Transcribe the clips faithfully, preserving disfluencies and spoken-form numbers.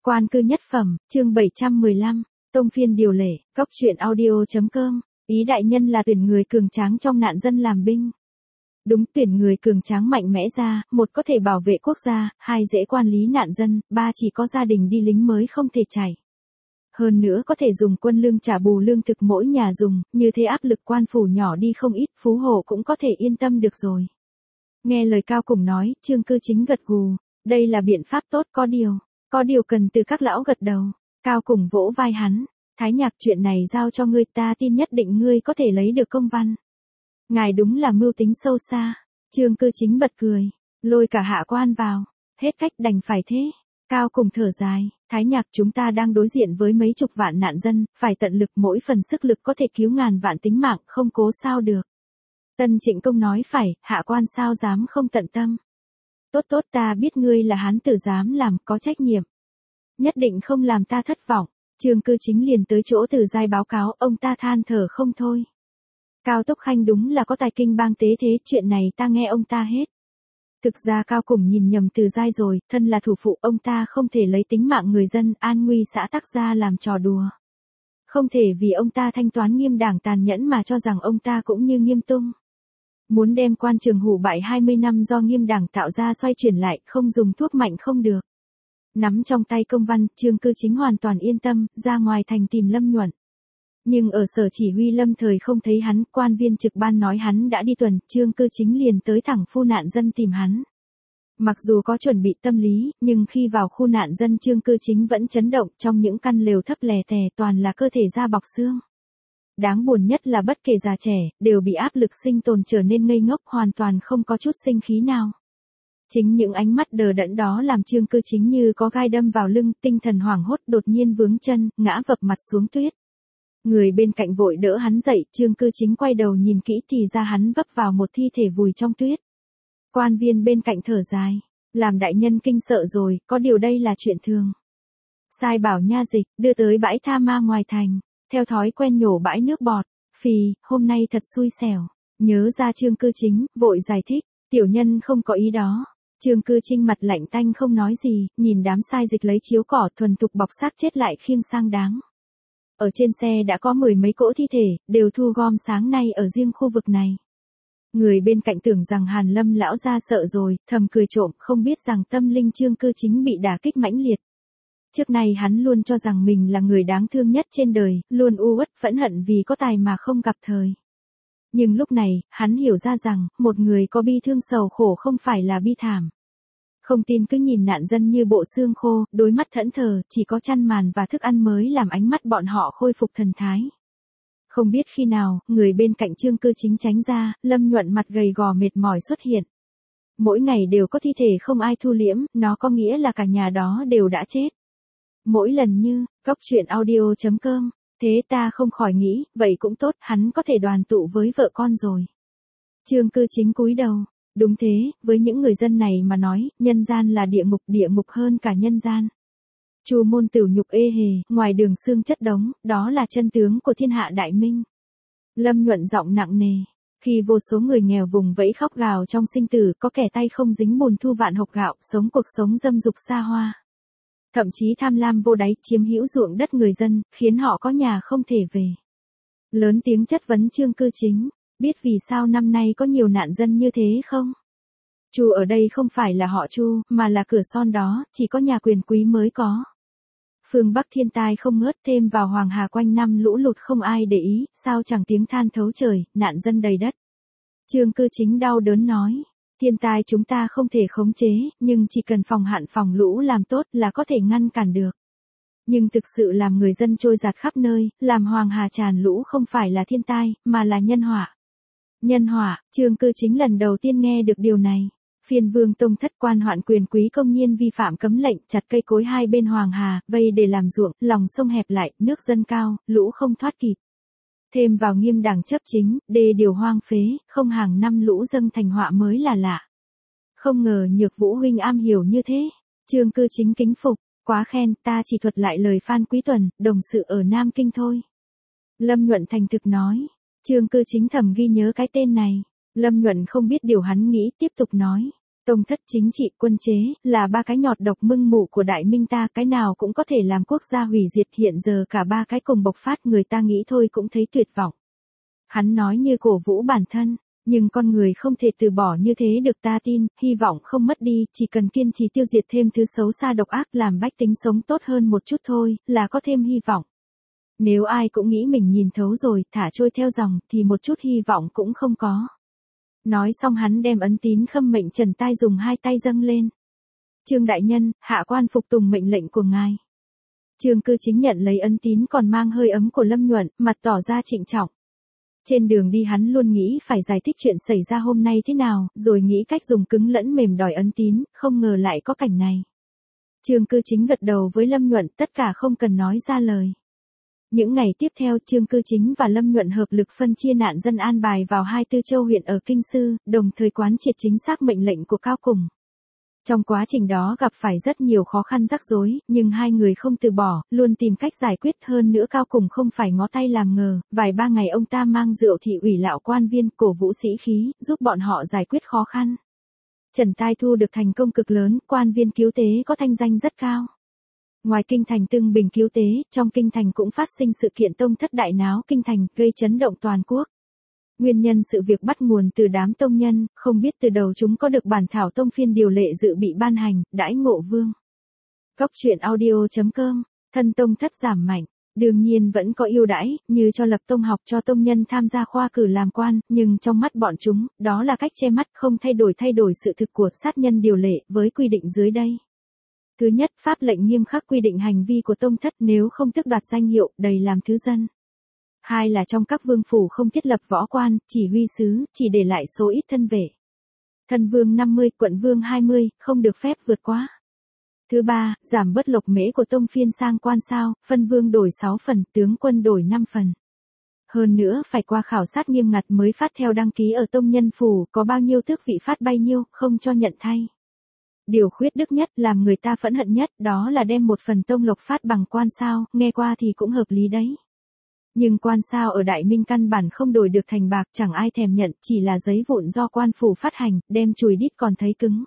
Quan cư nhất phẩm, chương bảy trăm mười lăm, tông phiên điều lệ, góc truyện audio.com, ý đại nhân là tuyển người cường tráng trong nạn dân làm binh. Đúng, tuyển người cường tráng mạnh mẽ ra, một có thể bảo vệ quốc gia, hai dễ quản lý nạn dân, ba chỉ có gia đình đi lính mới không thể chạy. Hơn nữa có thể dùng quân lương trả bù lương thực mỗi nhà dùng, như thế áp lực quan phủ nhỏ đi không ít, Phú Hộ cũng có thể yên tâm được rồi. Nghe lời Cao Củng nói, Trương Cư Chính gật gù, đây là biện pháp tốt, có điều, có điều cần từ các lão gật đầu. Cao Củng vỗ vai hắn, Thái Nhạc, chuyện này giao cho ngươi, ta tin nhất định ngươi có thể lấy được công văn. Ngài đúng là mưu tính sâu xa. Trương Cư Chính bật cười, lôi cả hạ quan vào, hết cách đành phải thế. Cao Củng thở dài, Thái Nhạc, chúng ta đang đối diện với mấy chục vạn nạn dân, phải tận lực, mỗi phần sức lực có thể cứu ngàn vạn tính mạng, không cố sao được. Tân Trịnh Công nói phải, hạ quan sao dám không tận tâm. Tốt tốt, ta biết ngươi là hán tử dám làm, có trách nhiệm. Nhất định không làm ta thất vọng. Trương Cư Chính liền tới chỗ Từ Giai báo cáo, ông ta than thở không thôi. Cao Tốc Khanh đúng là có tài kinh bang tế thế, chuyện này ta nghe ông ta hết. Thực ra Cao Củng nhìn nhầm Từ Giai rồi, thân là thủ phụ, ông ta không thể lấy tính mạng người dân an nguy xã tắc ra làm trò đùa. Không thể vì ông ta thanh toán Nghiêm Đảng tàn nhẫn mà cho rằng ông ta cũng như Nghiêm Tung. Muốn đem quan trường hủ bại hai mươi năm do Nghiêm Đảng tạo ra xoay chuyển lại, không dùng thuốc mạnh không được. Nắm trong tay công văn, Trương Cư Chính hoàn toàn yên tâm, ra ngoài thành tìm Lâm Nhuận. Nhưng ở sở chỉ huy lâm thời không thấy hắn, quan viên trực ban nói hắn đã đi tuần, Trương Cư Chính liền tới thẳng phu nạn dân tìm hắn. Mặc dù có chuẩn bị tâm lý, nhưng khi vào khu nạn dân Trương Cư Chính vẫn chấn động, trong những căn lều thấp lè tè toàn là cơ thể da bọc xương. Đáng buồn nhất là bất kể già trẻ, đều bị áp lực sinh tồn trở nên ngây ngốc, hoàn toàn không có chút sinh khí nào. Chính những ánh mắt đờ đẫn đó làm Trương Cư Chính như có gai đâm vào lưng, tinh thần hoảng hốt, đột nhiên vướng chân, ngã vập mặt xuống tuyết. Người bên cạnh vội đỡ hắn dậy, Trương Cư Chính quay đầu nhìn kỹ thì ra hắn vấp vào một thi thể vùi trong tuyết. Quan viên bên cạnh thở dài, làm đại nhân kinh sợ rồi, có điều đây là chuyện thường. Sai bảo nha dịch, đưa tới bãi tha ma ngoài thành, theo thói quen nhổ bãi nước bọt, phì, hôm nay thật xui xẻo. Nhớ ra Trương Cư Chính, vội giải thích, tiểu nhân không có ý đó. Trương Cư Chính mặt lạnh tanh không nói gì, nhìn đám sai dịch lấy chiếu cỏ thuần thục bọc xác chết lại khiêng sang đáng. Ở trên xe đã có mười mấy cỗ thi thể, đều thu gom sáng nay ở riêng khu vực này. Người bên cạnh tưởng rằng Hàn Lâm lão ra sợ rồi, thầm cười trộm, không biết rằng tâm linh Trương Cư Chính bị đả kích mãnh liệt. Trước nay hắn luôn cho rằng mình là người đáng thương nhất trên đời, luôn u uất phẫn hận vì có tài mà không gặp thời. Nhưng lúc này, hắn hiểu ra rằng, một người có bi thương sầu khổ không phải là bi thảm. Không tin cứ nhìn nạn dân như bộ xương khô, đôi mắt thẫn thờ, chỉ có chăn màn và thức ăn mới làm ánh mắt bọn họ khôi phục thần thái. Không biết khi nào, người bên cạnh Trương Cư Chính tránh ra, Lâm Nhuận mặt gầy gò mệt mỏi xuất hiện. Mỗi ngày đều có thi thể không ai thu liễm, nó có nghĩa là cả nhà đó đều đã chết. Mỗi lần như, góc truyện audio.com, thế ta không khỏi nghĩ, vậy cũng tốt, hắn có thể đoàn tụ với vợ con rồi. Trương Cư Chính cúi đầu. Đúng thế, với những người dân này mà nói, nhân gian là địa ngục, địa ngục hơn cả nhân gian. Chu môn tửu nhục ê hề, ngoài đường xương chất đống, đó là chân tướng của thiên hạ đại minh. Lâm Nhuận giọng nặng nề, khi vô số người nghèo vùng vẫy khóc gào trong sinh tử, có kẻ tay không dính bùn thu vạn hộc gạo, sống cuộc sống dâm dục xa hoa. Thậm chí tham lam vô đáy, chiếm hữu ruộng đất người dân, khiến họ có nhà không thể về. Lớn tiếng chất vấn Trương Cư Chính. Biết vì sao năm nay có nhiều nạn dân như thế không? Chu ở đây không phải là họ Chu, mà là cửa son đó, chỉ có nhà quyền quý mới có. Phương Bắc thiên tai không ngớt, thêm vào Hoàng Hà quanh năm lũ lụt không ai để ý, sao chẳng tiếng than thấu trời, nạn dân đầy đất. Trương Cư Chính đau đớn nói, thiên tai chúng ta không thể khống chế, nhưng chỉ cần phòng hạn phòng lũ làm tốt là có thể ngăn cản được. Nhưng thực sự làm người dân trôi giạt khắp nơi, làm Hoàng Hà tràn lũ không phải là thiên tai, mà là nhân họa. Nhân họa, Trương Cư Chính lần đầu tiên nghe được điều này. Phiên vương tông thất quan hoạn quyền quý công nhiên vi phạm cấm lệnh, chặt cây cối hai bên Hoàng Hà, vây để làm ruộng, lòng sông hẹp lại, nước dâng cao, lũ không thoát kịp. Thêm vào Nghiêm Đảng chấp chính, đê điều hoang phế, không hàng năm lũ dâng thành họa mới là lạ. Không ngờ Nhược Vũ huynh am hiểu như thế. Trương Cư Chính kính phục, quá khen, ta chỉ thuật lại lời Phan Quý Tuần, đồng sự ở Nam Kinh thôi. Lâm Nhuận thành thực nói. Trương Cư Chính thầm ghi nhớ cái tên này. Lâm Nhuận không biết điều hắn nghĩ, tiếp tục nói. Tông thất, chính trị, quân chế, là ba cái nhọt độc mưng mủ của Đại Minh ta, cái nào cũng có thể làm quốc gia hủy diệt, hiện giờ cả ba cái cùng bộc phát, người ta nghĩ thôi cũng thấy tuyệt vọng. Hắn nói như cổ vũ bản thân, nhưng con người không thể từ bỏ như thế được, ta tin, hy vọng không mất đi, chỉ cần kiên trì tiêu diệt thêm thứ xấu xa độc ác, làm bách tính sống tốt hơn một chút thôi, là có thêm hy vọng. Nếu ai cũng nghĩ mình nhìn thấu rồi, thả trôi theo dòng, thì một chút hy vọng cũng không có. Nói xong hắn đem ấn tín khâm mệnh Trần Tai dùng hai tay dâng lên. Trương đại nhân, hạ quan phục tùng mệnh lệnh của ngài. Trương Cư Chính nhận lấy ấn tín còn mang hơi ấm của Lâm Nhuận, mặt tỏ ra trịnh trọng. Trên đường đi hắn luôn nghĩ phải giải thích chuyện xảy ra hôm nay thế nào, rồi nghĩ cách dùng cứng lẫn mềm đòi ấn tín, không ngờ lại có cảnh này. Trương Cư Chính gật đầu với Lâm Nhuận, tất cả không cần nói ra lời. Những ngày tiếp theo, Trương Cư Chính và Lâm Nhuận hợp lực phân chia nạn dân an bài vào hai tư châu huyện ở Kinh Sư, đồng thời quán triệt chính xác mệnh lệnh của Cao Cùng. Trong quá trình đó gặp phải rất nhiều khó khăn rắc rối, nhưng hai người không từ bỏ, luôn tìm cách giải quyết, hơn nữa Cao Cùng không phải ngó tay làm ngờ, vài ba ngày ông ta mang rượu thị ủy lạo quan viên, cổ vũ sĩ khí, giúp bọn họ giải quyết khó khăn. Trần Tai thu được thành công cực lớn, quan viên cứu tế có thanh danh rất cao. Ngoài kinh thành tưng bình cứu tế, trong kinh thành cũng phát sinh sự kiện tông thất đại náo kinh thành, gây chấn động toàn quốc. Nguyên nhân sự việc bắt nguồn từ đám tông nhân, không biết từ đầu chúng có được bản thảo tông phiên điều lệ dự bị ban hành, đãi ngộ vương. Góc truyện audio chấm com, thân tông thất giảm mạnh, đương nhiên vẫn có ưu đãi, như cho lập tông học cho tông nhân tham gia khoa cử làm quan, nhưng trong mắt bọn chúng, đó là cách che mắt, không thay đổi thay đổi sự thực của sát nhân điều lệ, với quy định dưới đây. Thứ nhất, pháp lệnh nghiêm khắc quy định hành vi của tông thất, nếu không tước đoạt danh hiệu, đầy làm thứ dân. Hai là trong các vương phủ không thiết lập võ quan, chỉ huy sứ, chỉ để lại số ít thân vệ. Thân vương năm mươi, quận vương hai mươi, không được phép vượt quá. Thứ ba, giảm bớt lộc mễ của tông phiên sang quan sao, phân vương đổi sáu phần, tướng quân đổi năm phần. Hơn nữa phải qua khảo sát nghiêm ngặt mới phát theo đăng ký ở tông nhân phủ, có bao nhiêu tước vị phát bấy nhiêu, không cho nhận thay. Điều khuyết đức nhất, làm người ta phẫn hận nhất, đó là đem một phần tông lộc phát bằng quan sao, nghe qua thì cũng hợp lý đấy. Nhưng quan sao ở Đại Minh căn bản không đổi được thành bạc, chẳng ai thèm nhận, chỉ là giấy vụn do quan phủ phát hành, đem chùi đít còn thấy cứng.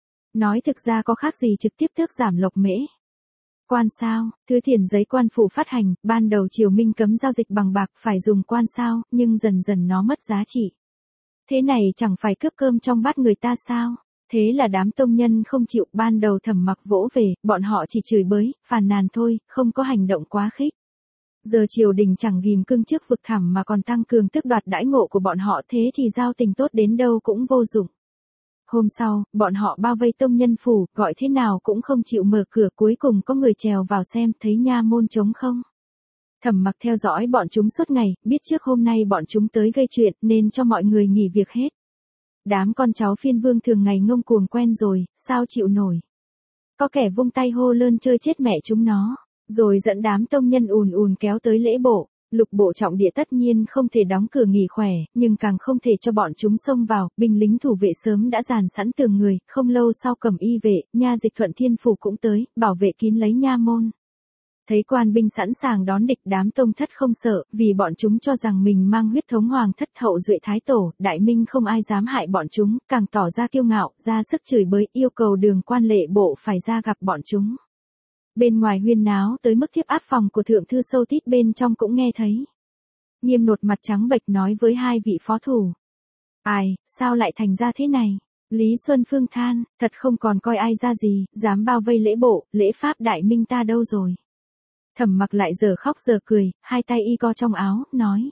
Nói thực ra có khác gì trực tiếp tước giảm lộc mễ. Quan sao, thứ tiền giấy quan phủ phát hành, ban đầu Triều Minh cấm giao dịch bằng bạc, phải dùng quan sao, nhưng dần dần nó mất giá trị. Thế này chẳng phải cướp cơm trong bát người ta sao? Thế là đám tông nhân không chịu, ban đầu Thẩm Mặc vỗ về, bọn họ chỉ chửi bới, phàn nàn thôi, không có hành động quá khích. Giờ triều đình chẳng ghim cưng trước vực Thẩm mà còn tăng cường tước đoạt đãi ngộ của bọn họ, thế thì giao tình tốt đến đâu cũng vô dụng. Hôm sau, bọn họ bao vây tông nhân phủ, gọi thế nào cũng không chịu mở cửa, cuối cùng có người trèo vào xem, thấy nha môn trống không. Thẩm Mặc theo dõi bọn chúng suốt ngày, biết trước hôm nay bọn chúng tới gây chuyện, nên cho mọi người nghỉ việc hết. Đám con cháu phiên vương thường ngày ngông cuồng quen rồi, sao chịu nổi. Có kẻ vung tay hô lơn chơi chết mẹ chúng nó, rồi dẫn đám tông nhân ùn ùn kéo tới lễ bộ. Lục bộ trọng địa tất nhiên không thể đóng cửa nghỉ khỏe, nhưng càng không thể cho bọn chúng xông vào, binh lính thủ vệ sớm đã dàn sẵn tường người, không lâu sau Cẩm Y vệ, nha dịch Thuận Thiên Phủ cũng tới, bảo vệ kín lấy nha môn. Thấy quan binh sẵn sàng đón địch, đám tông thất không sợ, vì bọn chúng cho rằng mình mang huyết thống hoàng thất hậu duệ thái tổ, Đại Minh không ai dám hại bọn chúng, càng tỏ ra kiêu ngạo, ra sức chửi bới, yêu cầu Đường quan lệ bộ phải ra gặp bọn chúng. Bên ngoài huyên náo tới mức thiếp áp phòng của thượng thư sâu tít bên trong cũng nghe thấy. Nghiêm Nột mặt trắng bệch nói với hai vị phó thủ. Ai, sao lại thành ra thế này? Lý Xuân Phương than, thật không còn coi ai ra gì, dám bao vây lễ bộ, lễ pháp Đại Minh ta đâu rồi? Thẩm Mặc lại giờ khóc giờ cười, hai tay y co trong áo, nói.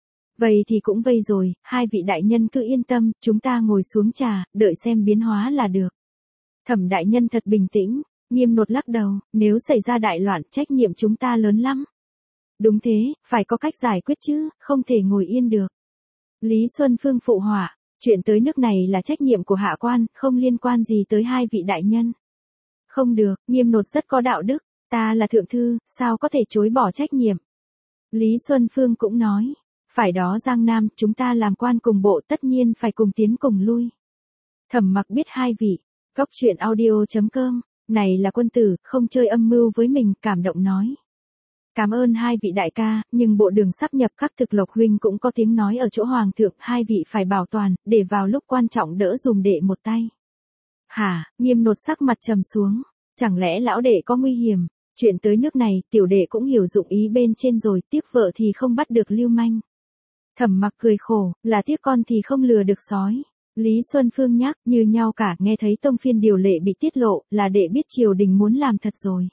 Vậy thì cũng vây rồi, hai vị đại nhân cứ yên tâm, chúng ta ngồi xuống trà, đợi xem biến hóa là được. Thẩm đại nhân thật bình tĩnh. Nghiêm Nột lắc đầu, nếu xảy ra đại loạn, trách nhiệm chúng ta lớn lắm. Đúng thế, phải có cách giải quyết chứ, không thể ngồi yên được. Lý Xuân Phương phụ họa, chuyện tới nước này là trách nhiệm của hạ quan, không liên quan gì tới hai vị đại nhân. Không được, Nghiêm Nột rất có đạo đức, ta là thượng thư, sao có thể chối bỏ trách nhiệm. Lý Xuân Phương cũng nói, phải đó Giang Nam, chúng ta làm quan cùng bộ tất nhiên phải cùng tiến cùng lui. Thẩm Mặc biết hai vị, góc truyện audio chấm com. Này là quân tử, không chơi âm mưu với mình, cảm động nói. Cảm ơn hai vị đại ca, nhưng bộ đường sắp nhập các thực lộc huynh cũng có tiếng nói ở chỗ hoàng thượng, hai vị phải bảo toàn, để vào lúc quan trọng đỡ dùm đệ một tay. Hả, Nghiêm Nột sắc mặt trầm xuống, chẳng lẽ lão đệ có nguy hiểm, chuyện tới nước này tiểu đệ cũng hiểu dụng ý bên trên rồi, tiếc vợ thì không bắt được lưu manh. Thẩm Mặc cười khổ, là tiếc con thì không lừa được sói. Lý Xuân Phương nhắc, như nhau cả, nghe thấy tông phiên điều lệ bị tiết lộ, là đệ biết triều đình muốn làm thật rồi.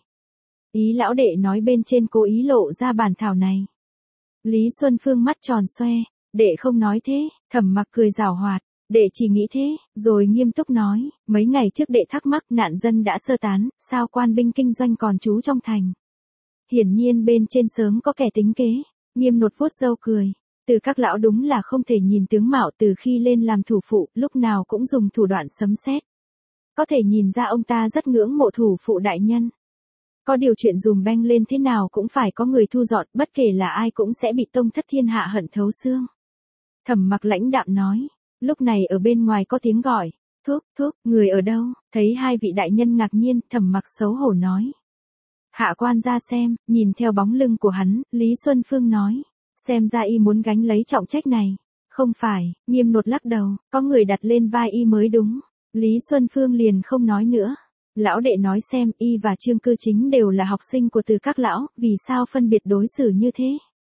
Ý lão đệ nói bên trên cố ý lộ ra bản thảo này. Lý Xuân Phương mắt tròn xoe, đệ không nói thế, Thẩm Mặc cười giảo hoạt, đệ chỉ nghĩ thế, rồi nghiêm túc nói, mấy ngày trước đệ thắc mắc nạn dân đã sơ tán, sao quan binh kinh doanh còn trú trong thành. Hiển nhiên bên trên sớm có kẻ tính kế, Nghiêm Nột vuốt râu cười. Từ các lão đúng là không thể nhìn tướng mạo, từ khi lên làm thủ phụ, lúc nào cũng dùng thủ đoạn sấm sét. Có thể nhìn ra ông ta rất ngưỡng mộ thủ phụ đại nhân. Có điều chuyện dùm beng lên thế nào cũng phải có người thu dọn, bất kể là ai cũng sẽ bị tông thất thiên hạ hận thấu xương. Thẩm Mặc lãnh đạm nói, lúc này ở bên ngoài có tiếng gọi, thuốc, thuốc, người ở đâu, thấy hai vị đại nhân ngạc nhiên, Thẩm Mặc xấu hổ nói. Hạ quan ra xem, nhìn theo bóng lưng của hắn, Lý Xuân Phương nói. Xem ra y muốn gánh lấy trọng trách này. Không phải, Nghiêm Nột lắc đầu, có người đặt lên vai y mới đúng. Lý Xuân Phương liền không nói nữa. Lão đệ nói xem, y và Trương Cư Chính đều là học sinh của Từ các lão, vì sao phân biệt đối xử như thế?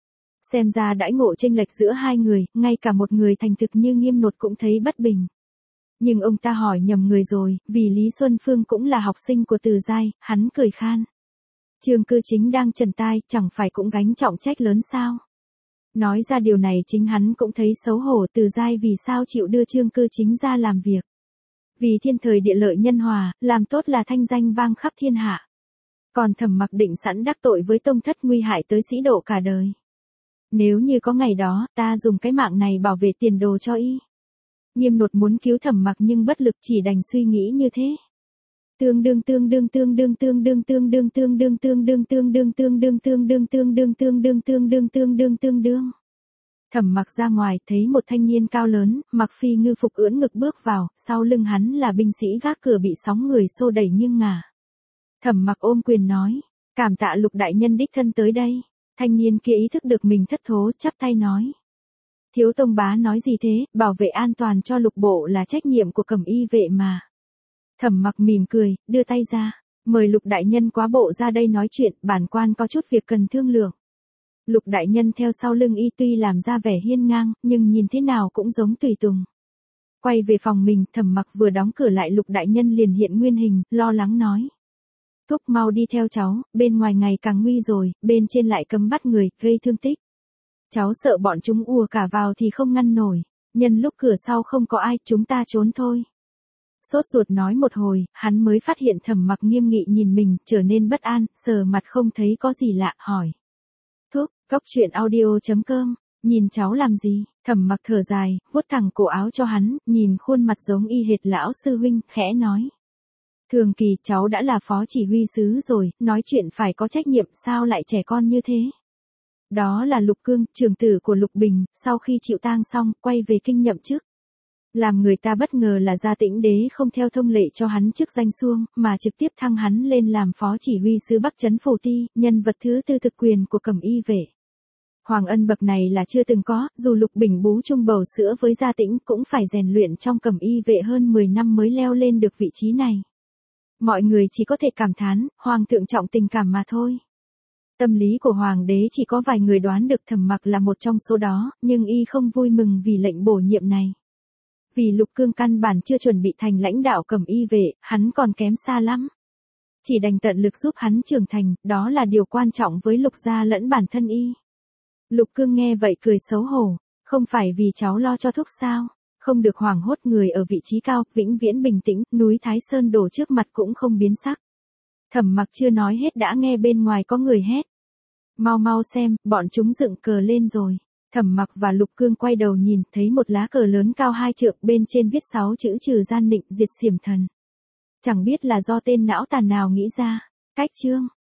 Xem ra đãi ngộ chênh lệch giữa hai người, ngay cả một người thành thực như Nghiêm Nột cũng thấy bất bình. Nhưng ông ta hỏi nhầm người rồi, vì Lý Xuân Phương cũng là học sinh của Từ giai, hắn cười khan. Trương Cư Chính đang trần tai, chẳng phải cũng gánh trọng trách lớn sao? Nói ra điều này chính hắn cũng thấy xấu hổ, Từ giai vì sao chịu đưa Trương Cư Chính ra làm việc. Vì thiên thời địa lợi nhân hòa, làm tốt là thanh danh vang khắp thiên hạ. Còn Thẩm Mặc định sẵn đắc tội với tông thất, nguy hại tới sĩ độ cả đời. Nếu như có ngày đó, ta dùng cái mạng này bảo vệ tiền đồ cho y. Nghiêm Nột muốn cứu Thẩm Mặc nhưng bất lực, chỉ đành suy nghĩ như thế. Tương đương tương đương tương đương tương đương tương đương tương đương tương đương tương đương tương đương tương đương tương đương tương đương tương đương tương đương tương đương. Thẩm Mặc ra ngoài, thấy một thanh niên cao lớn, mặc phi ngư phục ưỡn ngực bước vào, sau lưng hắn là binh sĩ gác cửa bị sóng người xô đẩy nghiêng ngả. Thẩm Mặc ôm quyền nói, cảm tạ Lục đại nhân đích thân tới đây. Thanh niên kia ý thức được mình thất thố, chắp tay nói. Thiếu tông bá nói gì thế, bảo vệ an toàn cho Lục bộ là trách nhiệm của Cẩm y vệ mà. Thẩm Mặc mỉm cười, đưa tay ra, mời Lục đại nhân quá bộ ra đây nói chuyện, bản quan có chút việc cần thương lượng. Lục đại nhân theo sau lưng y tuy làm ra vẻ hiên ngang, nhưng nhìn thế nào cũng giống tùy tùng. Quay về phòng mình, Thẩm Mặc vừa đóng cửa lại, Lục đại nhân liền hiện nguyên hình, lo lắng nói. Thúc mau đi theo cháu, bên ngoài ngày càng nguy rồi, bên trên lại cấm bắt người, gây thương tích. Cháu sợ bọn chúng ùa cả vào thì không ngăn nổi, nhân lúc cửa sau không có ai, chúng ta trốn thôi. Sốt ruột nói một hồi, hắn mới phát hiện Thẩm Mặc nghiêm nghị nhìn mình, trở nên bất an, sờ mặt không thấy có gì lạ, hỏi. Thúc, Cóc Truyện Audio chấm com, nhìn cháu làm gì? Thẩm Mặc thở dài, vuốt thẳng cổ áo cho hắn, nhìn khuôn mặt giống y hệt lão sư huynh, khẽ nói. Thường kỳ cháu đã là phó chỉ huy sứ rồi, nói chuyện phải có trách nhiệm, sao lại trẻ con như thế? Đó là Lục Cương, trưởng tử của Lục Bình, sau khi chịu tang xong, quay về kinh nhậm chức. Làm người ta bất ngờ là Gia Tĩnh đế không theo thông lệ cho hắn chức danh xuông, mà trực tiếp thăng hắn lên làm phó chỉ huy sứ Bắc Trấn Phổ Ti, nhân vật thứ tư thực quyền của Cẩm y vệ. Hoàng ân bậc này là chưa từng có, dù Lục Bình bú chung bầu sữa với Gia Tĩnh cũng phải rèn luyện trong Cẩm y vệ hơn mười năm mới leo lên được vị trí này. Mọi người chỉ có thể cảm thán, Hoàng thượng trọng tình cảm mà thôi. Tâm lý của Hoàng đế chỉ có vài người đoán được, Thẩm Mặc là một trong số đó, nhưng y không vui mừng vì lệnh bổ nhiệm này. Vì Lục Cương căn bản chưa chuẩn bị thành lãnh đạo Cẩm y vệ, hắn còn kém xa lắm. Chỉ đành tận lực giúp hắn trưởng thành, đó là điều quan trọng với Lục gia lẫn bản thân y. Lục Cương nghe vậy cười xấu hổ, không phải vì cháu lo cho thúc sao, không được hoảng hốt, người ở vị trí cao, vĩnh viễn bình tĩnh, núi Thái Sơn đổ trước mặt cũng không biến sắc. Thẩm Mặc chưa nói hết đã nghe bên ngoài có người hét. Mau mau xem, bọn chúng dựng cờ lên rồi. Thẩm Mặc và Lục Cương quay đầu nhìn, thấy một lá cờ lớn cao hai trượng, bên trên viết sáu chữ trừ gian nịnh, diệt xiểm thần. Chẳng biết là do tên não tàn nào nghĩ ra. Cách chương